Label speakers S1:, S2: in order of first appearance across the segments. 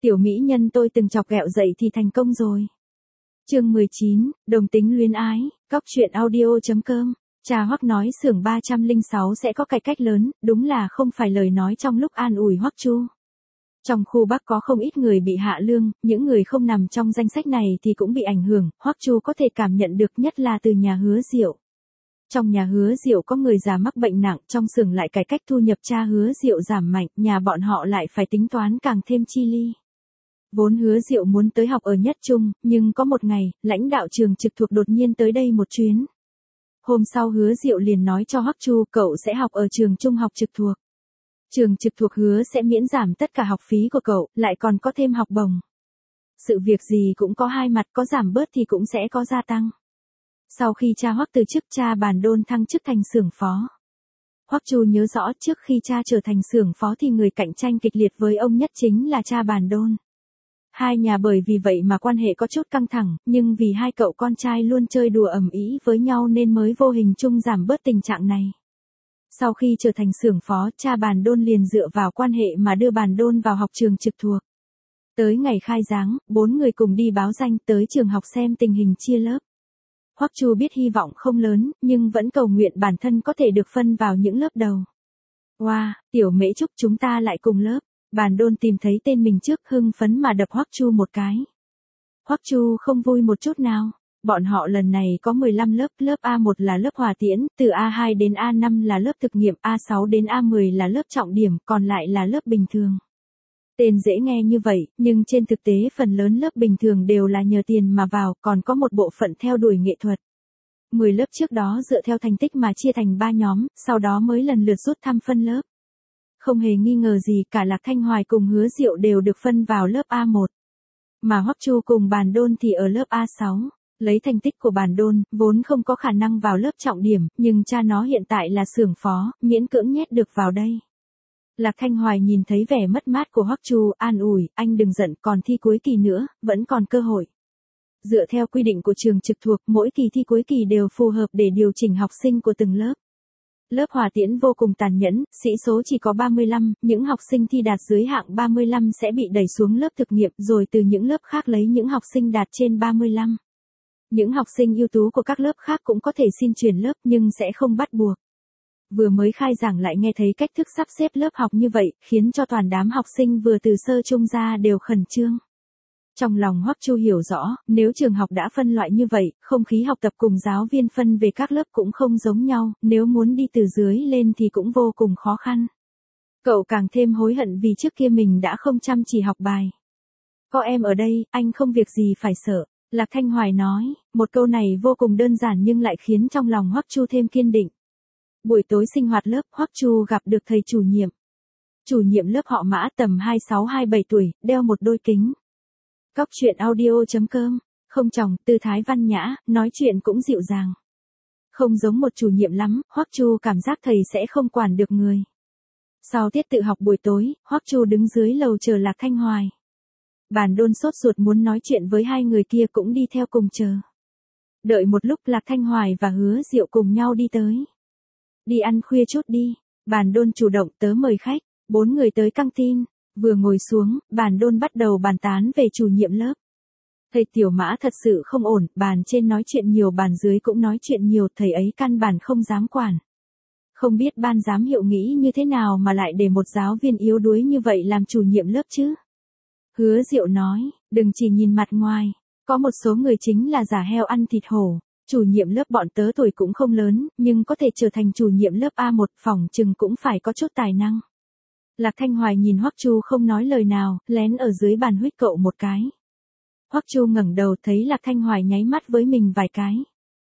S1: Tiểu mỹ nhân tôi từng chọc ghẹo dậy thì thành công rồi. Chương 19, đồng tính luyến ái, Cóc truyện audio.com. Cha Hoắc nói xưởng 306 sẽ có cải cách lớn, đúng là không phải lời nói trong lúc an ủi Hoắc Chu. Trong khu Bắc có không ít người bị hạ lương, những người không nằm trong danh sách này thì cũng bị ảnh hưởng, Hoắc Chu có thể cảm nhận được nhất là từ nhà Hứa Diệu. Trong nhà Hứa Diệu có người già mắc bệnh nặng, trong xưởng lại cải cách thu nhập cha Hứa Diệu giảm mạnh, nhà bọn họ lại phải tính toán càng thêm chi ly. Vốn Hứa Diệu muốn tới học ở Nhất Trung, nhưng có một ngày, lãnh đạo trường trực thuộc đột nhiên tới đây một chuyến. Hôm sau Hứa Diệu liền nói cho Hoắc Chu cậu sẽ học ở trường trung học trực thuộc. Trường trực thuộc hứa sẽ miễn giảm tất cả học phí của cậu, lại còn có thêm học bổng. Sự việc gì cũng có hai mặt, có giảm bớt thì cũng sẽ có gia tăng. Sau khi cha Hoắc từ chức, cha Bàn Đôn thăng chức thành xưởng phó. Hoắc Chu nhớ rõ trước khi cha trở thành xưởng phó thì người cạnh tranh kịch liệt với ông nhất chính là cha Bàn Đôn. Hai nhà bởi vì vậy mà quan hệ có chút căng thẳng, nhưng vì hai cậu con trai luôn chơi đùa ầm ĩ với nhau nên mới vô hình chung giảm bớt tình trạng này. Sau khi trở thành xưởng phó, cha Bàn Đôn liền dựa vào quan hệ mà đưa Bàn Đôn vào học trường trực thuộc. Tới ngày khai giảng, 4 người cùng đi báo danh tới trường học xem tình hình chia lớp. Hoắc Chu biết hy vọng không lớn, nhưng vẫn cầu nguyện bản thân có thể được phân vào những lớp đầu. Wow, Tiểu Mễ Trúc chúng ta lại cùng lớp. Bàn Đôn tìm thấy tên mình trước, hưng phấn mà đập Hoắc Chu một cái. Hoắc Chu không vui một chút nào. Bọn họ lần này có 15 lớp, lớp A1 là lớp hòa tiễn, từ A2 đến A5 là lớp thực nghiệm, A6 đến A10 là lớp trọng điểm, còn lại là lớp bình thường. Tên dễ nghe như vậy, nhưng trên thực tế phần lớn lớp bình thường đều là nhờ tiền mà vào, còn có một bộ phận theo đuổi nghệ thuật. 10 lớp trước đó dựa theo thành tích mà chia thành 3 nhóm, sau đó mới lần lượt rút thăm phân lớp. Không hề nghi ngờ gì cả Lạc Thanh Hoài cùng Hứa Diệu đều được phân vào lớp A1. Mà Hoắc Chu cùng Bàn Đôn thì ở lớp A6. Lấy thành tích của Bàn Đôn, vốn không có khả năng vào lớp trọng điểm, nhưng cha nó hiện tại là xưởng phó, miễn cưỡng nhét được vào đây. Lạc Thanh Hoài nhìn thấy vẻ mất mát của Hoắc Chu, an ủi, anh đừng giận, còn thi cuối kỳ nữa, vẫn còn cơ hội. Dựa theo quy định của trường trực thuộc, mỗi kỳ thi cuối kỳ đều phù hợp để điều chỉnh học sinh của từng lớp. Lớp hòa tiễn vô cùng tàn nhẫn, sĩ số chỉ có 35, những học sinh thi đạt dưới hạng 35 sẽ bị đẩy xuống lớp thực nghiệm, rồi từ những lớp khác lấy những học sinh đạt trên 35. Những học sinh ưu tú của các lớp khác cũng có thể xin chuyển lớp nhưng sẽ không bắt buộc. Vừa mới khai giảng lại nghe thấy cách thức sắp xếp lớp học như vậy, khiến cho toàn đám học sinh vừa từ sơ trung ra đều khẩn trương. Trong lòng Hoắc Chu hiểu rõ, nếu trường học đã phân loại như vậy, không khí học tập cùng giáo viên phân về các lớp cũng không giống nhau, nếu muốn đi từ dưới lên thì cũng vô cùng khó khăn. Cậu càng thêm hối hận vì trước kia mình đã không chăm chỉ học bài. Có em ở đây, anh không việc gì phải sợ. Lạc Thanh Hoài nói, một câu này vô cùng đơn giản nhưng lại khiến trong lòng Hoắc Chu thêm kiên định. Buổi tối sinh hoạt lớp, Hoắc Chu gặp được thầy chủ nhiệm. Chủ nhiệm lớp họ Mã tầm 26-27 tuổi, đeo một đôi kính. Cóc truyện audio.com, không tròng, tư thái văn nhã, nói chuyện cũng dịu dàng. Không giống một chủ nhiệm lắm, Hoắc Chu cảm giác thầy sẽ không quản được người. Sau tiết tự học buổi tối, Hoắc Chu đứng dưới lầu chờ Lạc Thanh Hoài. Bàn Đôn sốt ruột muốn nói chuyện với hai người kia cũng đi theo cùng chờ. Đợi một lúc Lạc Thanh Hoài và Hứa Diệu cùng nhau đi tới. Đi ăn khuya chút đi. Bàn Đôn chủ động tớ mời khách. 4 người tới căng tin. Vừa ngồi xuống, Bàn Đôn bắt đầu bàn tán về chủ nhiệm lớp. Thầy Tiểu Mã thật sự không ổn, bàn trên nói chuyện nhiều bàn dưới cũng nói chuyện nhiều, thầy ấy căn bản không dám quản. Không biết ban giám hiệu nghĩ như thế nào mà lại để một giáo viên yếu đuối như vậy làm chủ nhiệm lớp chứ? Hứa Diệu nói, đừng chỉ nhìn mặt ngoài, có một số người chính là giả heo ăn thịt hổ. Chủ nhiệm lớp bọn tớ tuổi cũng không lớn, nhưng có thể trở thành chủ nhiệm lớp A1, phỏng chừng cũng phải có chút tài năng. Lạc Thanh Hoài nhìn Hoắc Chu không nói lời nào, lén ở dưới bàn huých cậu một cái. Hoắc Chu ngẩng đầu thấy Lạc Thanh Hoài nháy mắt với mình vài cái.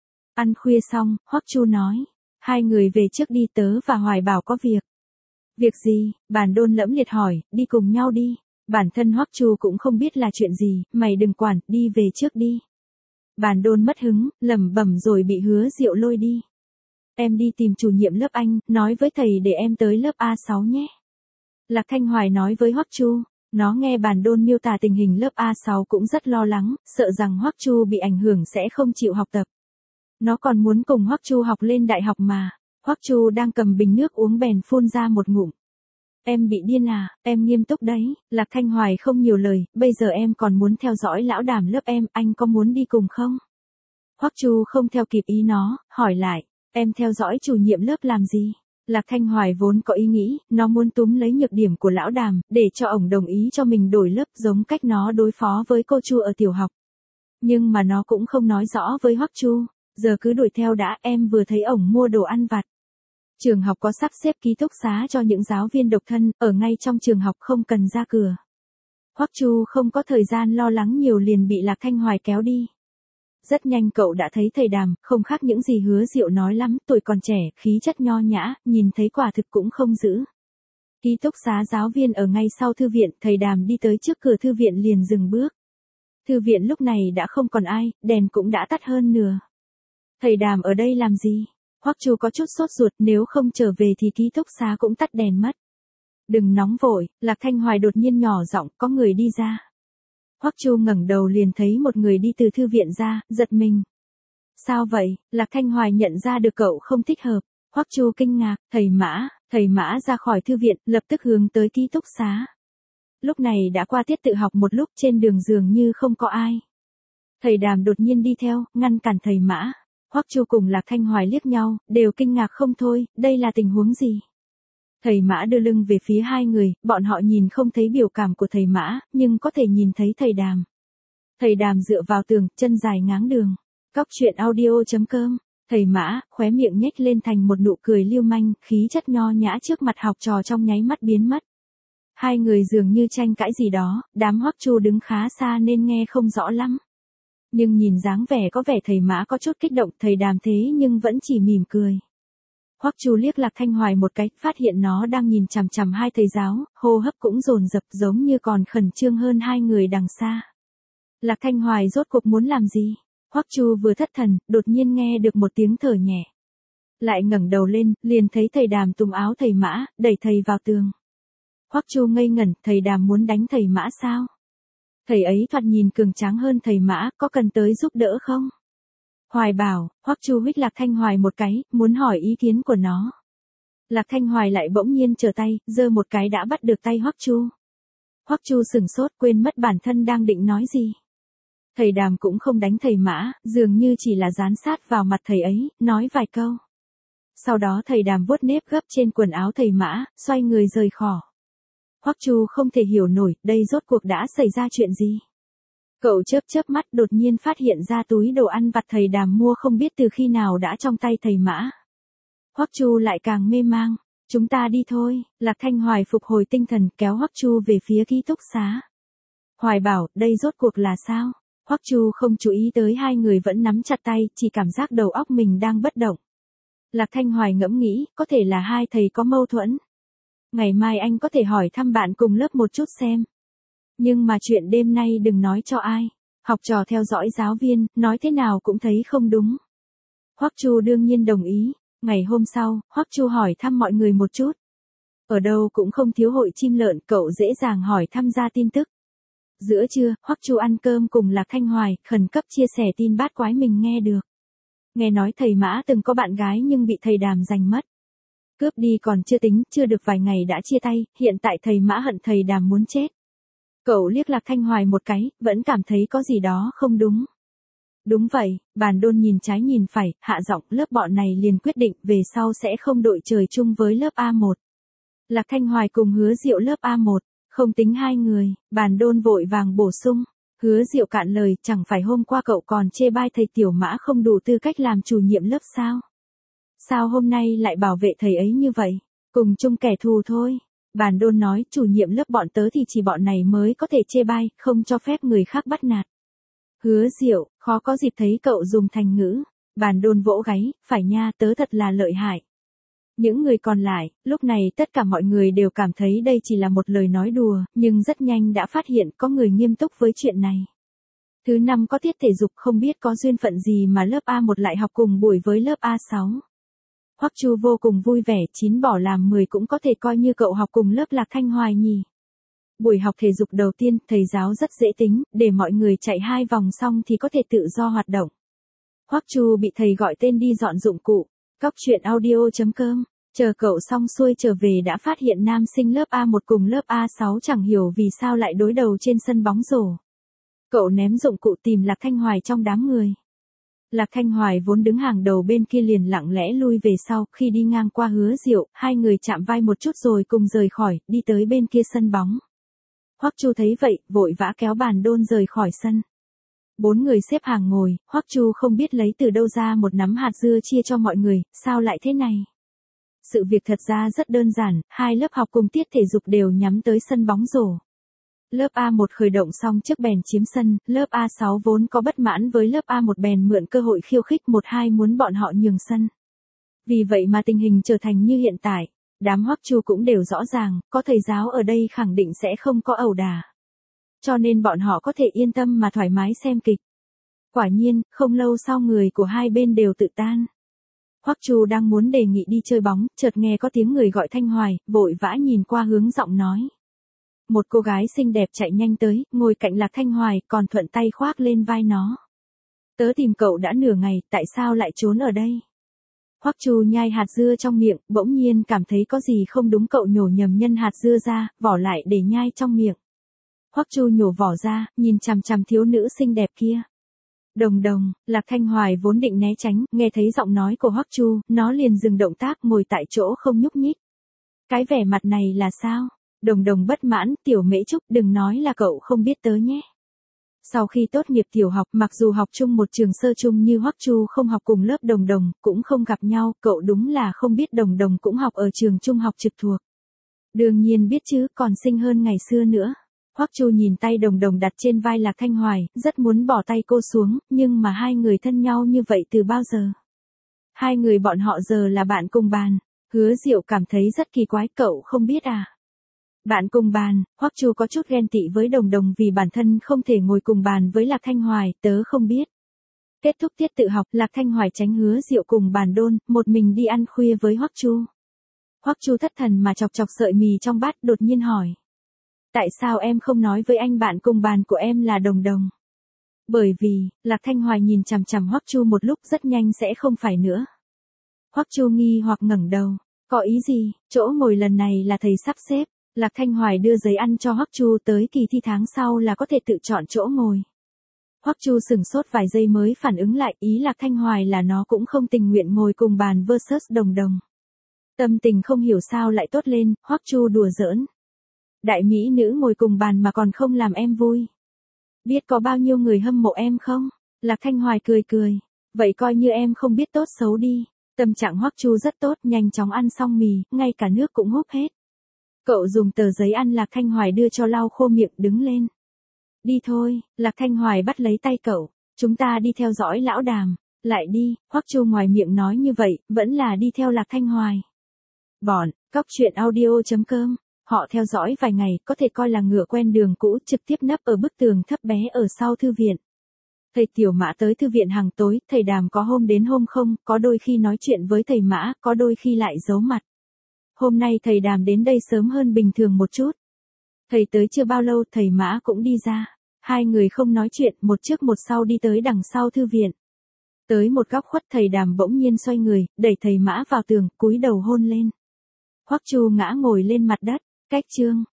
S1: Ăn khuya xong, Hoắc Chu nói, hai người về trước đi, tớ và Hoài Bảo có việc. Việc gì? Bàn Đôn lẫm liệt hỏi, đi cùng nhau đi. Bản thân Hoắc Chu cũng không biết là chuyện gì, mày đừng quản, đi về trước đi. Bàn Đôn mất hứng, lẩm bẩm rồi bị Hứa Diệu lôi đi. Em đi tìm chủ nhiệm lớp anh, nói với thầy để em tới lớp A6 nhé. Lạc Thanh Hoài nói với Hoắc Chu, nó nghe Bàn Đôn miêu tả tình hình lớp A6 cũng rất lo lắng, sợ rằng Hoắc Chu bị ảnh hưởng sẽ không chịu học tập. Nó còn muốn cùng Hoắc Chu học lên đại học mà. Hoắc Chu đang cầm bình nước uống bèn phun ra một ngụm. Em bị điên à, em nghiêm túc đấy. Lạc Thanh Hoài không nhiều lời, bây giờ em còn muốn theo dõi lão đàm lớp em, anh có muốn đi cùng không? Hoắc Chu không theo kịp ý nó, hỏi lại, em theo dõi chủ nhiệm lớp làm gì? Lạc Thanh Hoài vốn có ý nghĩ, nó muốn túm lấy nhược điểm của lão đàm, để cho ổng đồng ý cho mình đổi lớp giống cách nó đối phó với cô Chu ở tiểu học. Nhưng mà nó cũng không nói rõ với Hoắc Chu, giờ cứ đuổi theo đã, em vừa thấy ổng mua đồ ăn vặt. Trường học có sắp xếp ký túc xá cho những giáo viên độc thân, ở ngay trong trường học không cần ra cửa. Hoắc Chu không có thời gian lo lắng nhiều liền bị Lạc Thanh Hoài kéo đi. Rất nhanh cậu đã thấy thầy Đàm, không khác những gì Hứa Diệu nói lắm, tuổi còn trẻ, khí chất nho nhã, nhìn thấy quả thực cũng không giữ. Ký túc xá giáo viên ở ngay sau thư viện, thầy Đàm đi tới trước cửa thư viện liền dừng bước. Thư viện lúc này đã không còn ai, đèn cũng đã tắt hơn nửa. Thầy Đàm ở đây làm gì? Hoắc Chu có chút sốt ruột, nếu không trở về thì ký túc xá cũng tắt đèn mất. Đừng nóng vội, Lạc Thanh Hoài đột nhiên nhỏ giọng, có người đi ra. Hoắc Chu ngẩng đầu liền thấy một người đi từ thư viện ra, giật mình. Sao vậy? Lạc Thanh Hoài nhận ra được cậu không thích hợp. Hoắc Chu kinh ngạc, thầy Mã ra khỏi thư viện, lập tức hướng tới ký túc xá. Lúc này đã qua tiết tự học một lúc, trên đường dường như không có ai. Thầy Đàm đột nhiên đi theo, ngăn cản thầy Mã. Hoắc Chu cùng Lạc Thanh Hoài liếc nhau, đều kinh ngạc không thôi, đây là tình huống gì? Thầy Mã đưa lưng về phía hai người, bọn họ nhìn không thấy biểu cảm của thầy Mã, nhưng có thể nhìn thấy thầy Đàm. Thầy Đàm dựa vào tường, chân dài ngáng đường. Cóc truyện audio.com. Thầy Mã, khóe miệng nhếch lên thành một nụ cười lưu manh, khí chất nho nhã trước mặt học trò trong nháy mắt biến mất. Hai người dường như tranh cãi gì đó, đám Hoắc Chu đứng khá xa nên nghe không rõ lắm. Nhưng nhìn dáng vẻ có vẻ thầy Mã có chút kích động, thầy Đàm thế nhưng vẫn chỉ mỉm cười. Hoắc Chu liếc Lạc Thanh Hoài một cái, phát hiện nó đang nhìn chằm chằm hai thầy giáo, hô hấp cũng dồn dập giống như còn khẩn trương hơn hai người đằng xa. Lạc Thanh Hoài rốt cuộc muốn làm gì? Hoắc Chu vừa thất thần, đột nhiên nghe được một tiếng thở nhẹ. Lại ngẩng đầu lên, liền thấy thầy Đàm túm áo thầy Mã, đẩy thầy vào tường. Hoắc Chu ngây ngẩn, thầy Đàm muốn đánh thầy Mã sao? Thầy ấy thoạt nhìn cường tráng hơn thầy Mã, có cần tới giúp đỡ không? Hoài bảo, Hoắc Chu huých Lạc Thanh Hoài một cái, muốn hỏi ý kiến của nó. Lạc Thanh Hoài lại bỗng nhiên trở tay, giơ một cái đã bắt được tay Hoắc Chu. Hoắc Chu sửng sốt, quên mất bản thân đang định nói gì. Thầy Đàm cũng không đánh thầy Mã, dường như chỉ là dán sát vào mặt thầy ấy, nói vài câu. Sau đó thầy Đàm vuốt nếp gấp trên quần áo thầy Mã, xoay người rời khỏi. Hoắc Chu không thể hiểu nổi, đây rốt cuộc đã xảy ra chuyện gì. Cậu chớp mắt đột nhiên phát hiện ra túi đồ ăn vặt thầy Đàm mua không biết từ khi nào đã trong tay thầy Mã. Hoắc Chu lại càng mê mang, chúng ta đi thôi. Lạc Thanh Hoài phục hồi tinh thần, kéo Hoắc Chu về phía ký túc xá. Hoài bảo, đây rốt cuộc là sao? Hoắc Chu không chú ý tới hai người vẫn nắm chặt tay, chỉ cảm giác đầu óc mình đang bất động. Lạc Thanh Hoài ngẫm nghĩ, có thể là hai thầy có mâu thuẫn. Ngày mai anh có thể hỏi thăm bạn cùng lớp một chút xem. Nhưng mà chuyện đêm nay đừng nói cho ai. Học trò theo dõi giáo viên, nói thế nào cũng thấy không đúng. Hoắc Chu đương nhiên đồng ý. Ngày hôm sau, Hoắc Chu hỏi thăm mọi người một chút. Ở đâu cũng không thiếu hội chim lợn, cậu dễ dàng hỏi thăm ra tin tức. Giữa trưa, Hoắc Chu ăn cơm cùng Lạc Thanh Hoài, khẩn cấp chia sẻ tin bát quái mình nghe được. Nghe nói thầy Mã từng có bạn gái nhưng bị thầy Đàm giành mất. Cướp đi còn chưa tính, chưa được vài ngày đã chia tay, hiện tại thầy Mã hận thầy Đàm muốn chết. Cậu liếc Lạc Thanh Hoài một cái, vẫn cảm thấy có gì đó không đúng. Đúng vậy, Bàn Đôn nhìn trái nhìn phải, hạ giọng, lớp bọn này liền quyết định về sau sẽ không đội trời chung với lớp A1. Lạc Thanh Hoài cùng Hứa Diệu lớp A1, không tính hai người, Bàn Đôn vội vàng bổ sung. Hứa Diệu cạn lời, chẳng phải hôm qua cậu còn chê bai thầy Tiểu Mã không đủ tư cách làm chủ nhiệm lớp sao? Sao hôm nay lại bảo vệ thầy ấy như vậy? Cùng chung kẻ thù thôi. Bàn Đôn nói, chủ nhiệm lớp bọn tớ thì chỉ bọn này mới có thể chê bai, không cho phép người khác bắt nạt. Hứa Diệu, khó có dịp thấy cậu dùng thành ngữ. Bàn Đôn vỗ gáy, phải nha, tớ thật là lợi hại. Những người còn lại, lúc này tất cả mọi người đều cảm thấy đây chỉ là một lời nói đùa, nhưng rất nhanh đã phát hiện có người nghiêm túc với chuyện này. Thứ năm có tiết thể dục, không biết có duyên phận gì mà lớp A1 lại học cùng buổi với lớp A6. Hoắc Chu vô cùng vui vẻ, 9 bỏ làm 10 cũng có thể coi như cậu học cùng lớp Lạc Thanh Hoài nhỉ. Buổi học thể dục đầu tiên, thầy giáo rất dễ tính, để mọi người chạy 2 vòng xong thì có thể tự do hoạt động. Hoắc Chu bị thầy gọi tên đi dọn dụng cụ. Cóc truyện audio.com Chờ cậu xong xuôi trở về đã phát hiện nam sinh lớp A1 cùng lớp A6 chẳng hiểu vì sao lại đối đầu trên sân bóng rổ. Cậu ném dụng cụ tìm Lạc Thanh Hoài trong đám người. Lạc Thanh Hoài vốn đứng hàng đầu bên kia liền lặng lẽ lui về sau, khi đi ngang qua Hứa Diệu, hai người chạm vai một chút rồi cùng rời khỏi, đi tới bên kia sân bóng. Hoắc Chu thấy vậy, vội vã kéo bàn đôn rời khỏi sân. 4 người xếp hàng ngồi, Hoắc Chu không biết lấy từ đâu ra một nắm hạt dưa chia cho mọi người, sao lại thế này? Sự việc thật ra rất đơn giản, hai lớp học cùng tiết thể dục đều nhắm tới sân bóng rổ. Lớp A1 khởi động xong trước bèn chiếm sân, lớp A6 vốn có bất mãn với lớp A1 bèn mượn cơ hội khiêu khích 1-2 muốn bọn họ nhường sân. Vì vậy mà tình hình trở thành như hiện tại, đám Hoắc Chu cũng đều rõ ràng, có thầy giáo ở đây khẳng định sẽ không có ẩu đả. Cho nên bọn họ có thể yên tâm mà thoải mái xem kịch. Quả nhiên, không lâu sau người của hai bên đều tự tan. Hoắc Chu đang muốn đề nghị đi chơi bóng, chợt nghe có tiếng người gọi Thanh Hoài, vội vã nhìn qua hướng giọng nói. Một cô gái xinh đẹp chạy nhanh tới, ngồi cạnh Lạc Thanh Hoài, còn thuận tay khoác lên vai nó. Tớ tìm cậu đã nửa ngày, tại sao lại trốn ở đây? Hoắc Chu nhai hạt dưa trong miệng, bỗng nhiên cảm thấy có gì không đúng, cậu nhổ nhầm nhân hạt dưa ra, vỏ lại để nhai trong miệng. Hoắc Chu nhổ vỏ ra, nhìn chằm chằm thiếu nữ xinh đẹp kia. Đồng đồng, Lạc Thanh Hoài vốn định né tránh, nghe thấy giọng nói của Hoắc Chu, nó liền dừng động tác, ngồi tại chỗ không nhúc nhích. Cái vẻ mặt này là sao? Đồng đồng bất mãn, Tiểu Mễ Trúc, đừng nói là cậu không biết tớ nhé. Sau khi tốt nghiệp tiểu học, mặc dù học chung một trường sơ chung như Hoắc Chu không học cùng lớp đồng đồng, cũng không gặp nhau, cậu đúng là không biết đồng đồng cũng học ở trường trung học trực thuộc. Đương nhiên biết chứ, còn xinh hơn ngày xưa nữa. Hoắc Chu nhìn tay đồng đồng đặt trên vai Lạc Thanh Hoài, rất muốn bỏ tay cô xuống, nhưng mà hai người thân nhau như vậy từ bao giờ? Hai người bọn họ giờ là bạn cùng bàn. Hứa Diệu cảm thấy rất kỳ quái, cậu không biết à? Bạn cùng bàn, Hoắc Chu có chút ghen tị với đồng đồng vì bản thân không thể ngồi cùng bàn với Lạc Thanh Hoài, tớ không biết. Kết thúc tiết tự học, Lạc Thanh Hoài tránh Hứa Diệu cùng bàn đôn, một mình đi ăn khuya với Hoắc Chu. Hoắc Chu thất thần mà chọc chọc sợi mì trong bát, đột nhiên hỏi. Tại sao em không nói với anh bạn cùng bàn của em là đồng đồng? Bởi vì, Lạc Thanh Hoài nhìn chằm chằm Hoắc Chu một lúc, rất nhanh sẽ không phải nữa. Hoắc Chu nghi hoặc ngẩng đầu, có ý gì, chỗ ngồi lần này là thầy sắp xếp. Lạc Thanh Hoài đưa giấy ăn cho Hoắc Chu, tới kỳ thi tháng sau là có thể tự chọn chỗ ngồi. Hoắc Chu sửng sốt vài giây mới phản ứng lại, ý Lạc Thanh Hoài là nó cũng không tình nguyện ngồi cùng bàn versus đồng đồng. Tâm tình không hiểu sao lại tốt lên, Hoắc Chu đùa giỡn. Đại mỹ nữ ngồi cùng bàn mà còn không làm em vui. Biết có bao nhiêu người hâm mộ em không? Lạc Thanh Hoài cười cười. Vậy coi như em không biết tốt xấu đi. Tâm trạng Hoắc Chu rất tốt, nhanh chóng ăn xong mì, ngay cả nước cũng húp hết. Cậu dùng tờ giấy ăn Lạc Thanh Hoài đưa cho lau khô miệng, đứng lên. Đi thôi, Lạc Thanh Hoài bắt lấy tay cậu. Chúng ta đi theo dõi lão Đàm. Lại đi, Hoắc Chu ngoài miệng nói như vậy, vẫn là đi theo Lạc Thanh Hoài. Bọn, cóc truyện audio.com. Họ theo dõi vài ngày, có thể coi là ngựa quen đường cũ, trực tiếp nấp ở bức tường thấp bé ở sau thư viện. Thầy Tiểu Mã tới thư viện hàng tối, thầy Đàm có hôm đến hôm không, có đôi khi nói chuyện với thầy Mã, có đôi khi lại giấu mặt. Hôm nay thầy Đàm đến đây sớm hơn bình thường một chút. Thầy tới chưa bao lâu, thầy Mã cũng đi ra. Hai người không nói chuyện, một trước một sau đi tới đằng sau thư viện. Tới một góc khuất, thầy Đàm bỗng nhiên xoay người, đẩy thầy Mã vào tường, cúi đầu hôn lên. Hoắc Chu ngã ngồi lên mặt đất. Cách chương